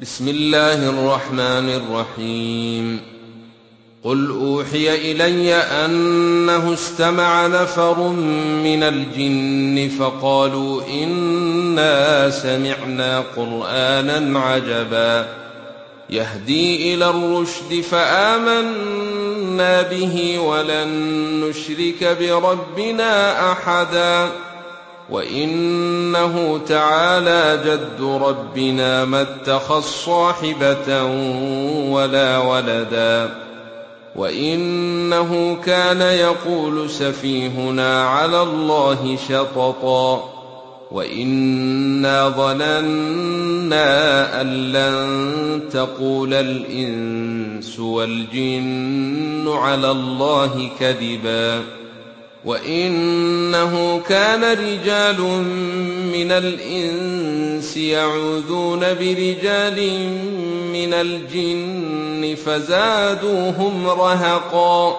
بسم الله الرحمن الرحيم. قل أوحي إلي أنه استمع نفر من الجن فقالوا إنا سمعنا قرآنا عجبا يهدي إلى الرشد فآمنا به ولن نشرك بربنا أحدا وإنه تعالى جد ربنا ما اتخذ صاحبة ولا ولدا وإنه كان يقول سفيهنا على الله شططا وإنا ظننا أن لن تقول الإنس والجن على الله كذبا وإنه كان رجال من الإنس يعوذون برجال من الجن فزادوهم رهقا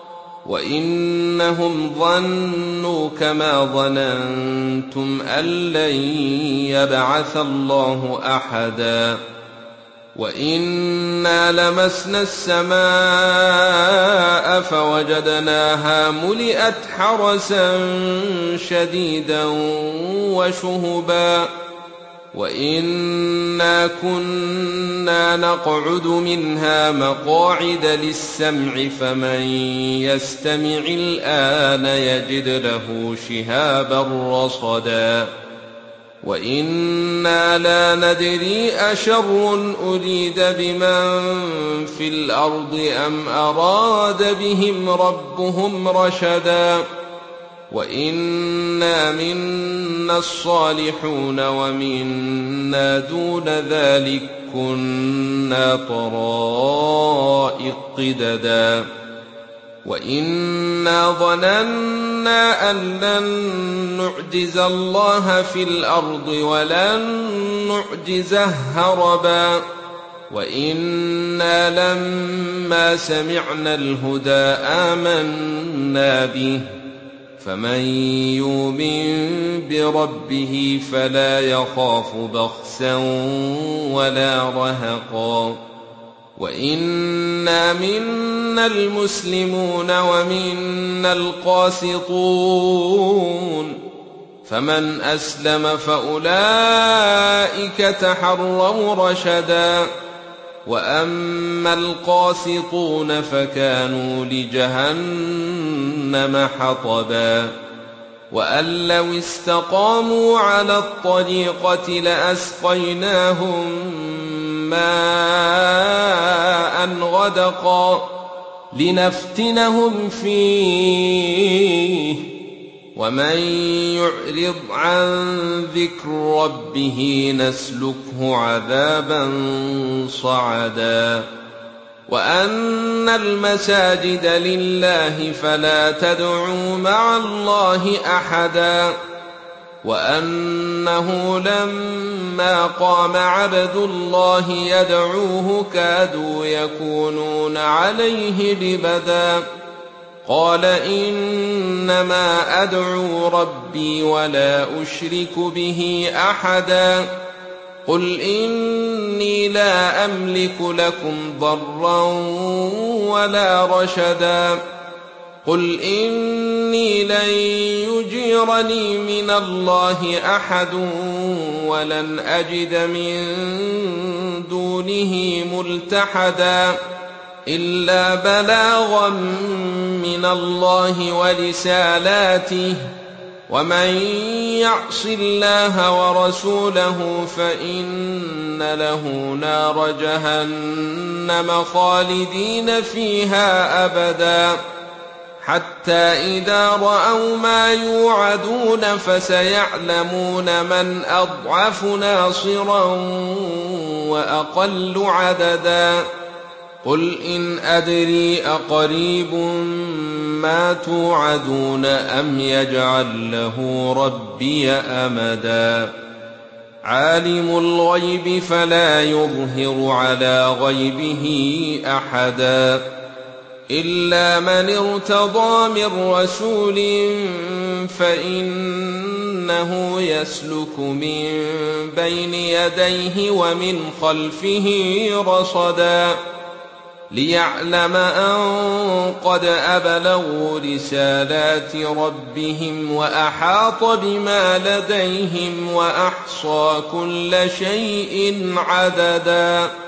وإنهم ظنوا كما ظننتم أن لن يبعث الله أحدا وإنا لمسنا السماء فوجدناها ملئت حرسا شديدا وشهبا وإنا كنا نقعد منها مقاعد للسمع فمن يستمع الآن يجد له شهابا رصدا وإنا لا ندري أشر أريد بمن في الأرض أم أراد بهم ربهم رشدا وإنا منا الصالحون ومنا دون ذلك كنا طرائق قددا وإنا ظننا أن لن نعجز الله في الأرض ولن نعجزه هربا وإنا لما سمعنا الهدى آمنا به فمن يؤمن بربه فلا يخاف بخسا ولا رهقا وإنا منا المسلمون ومنا القاسطون فمن أسلم فأولئك تحروا رشدا وأما القاسطون فكانوا لجهنم حطبا وأن لو استقاموا على الطريقة لأسقيناهم ماء غدقا لنفتنهم فيه ومن يعرض عن ذكر ربه نسلكه عذابا صعدا وأن المساجد لله فلا تدعوا مع الله أحدا وأنه لما قام عبد الله يدعوه كادوا يكونون عليه لبدا قال إنما أدعو ربي ولا أشرك به أحدا قل إني لا أملك لكم ضرا ولا رشدا قل إني لن يجيرني من الله أحد ولن أجد من دونه ملتحدا إلا بلاغا من الله ورسالاته ومن يعص الله ورسوله فإن له نار جهنم خالدين فيها أبدا حتى إذا رأوا ما يوعدون فسيعلمون من أضعف ناصرا وأقل عددا قل إن أدري أقريب ما توعدون أم يجعل له ربي أمدا عالم الغيب فلا يظهر على غيبه أحدا إلا من ارتضى من رسول فإن إنه يسلك من بين يديه ومن خلفه رصدا ليعلم أن قد أبلغوا رسالات ربهم وأحاط بما لديهم وأحصى كل شيء عددا.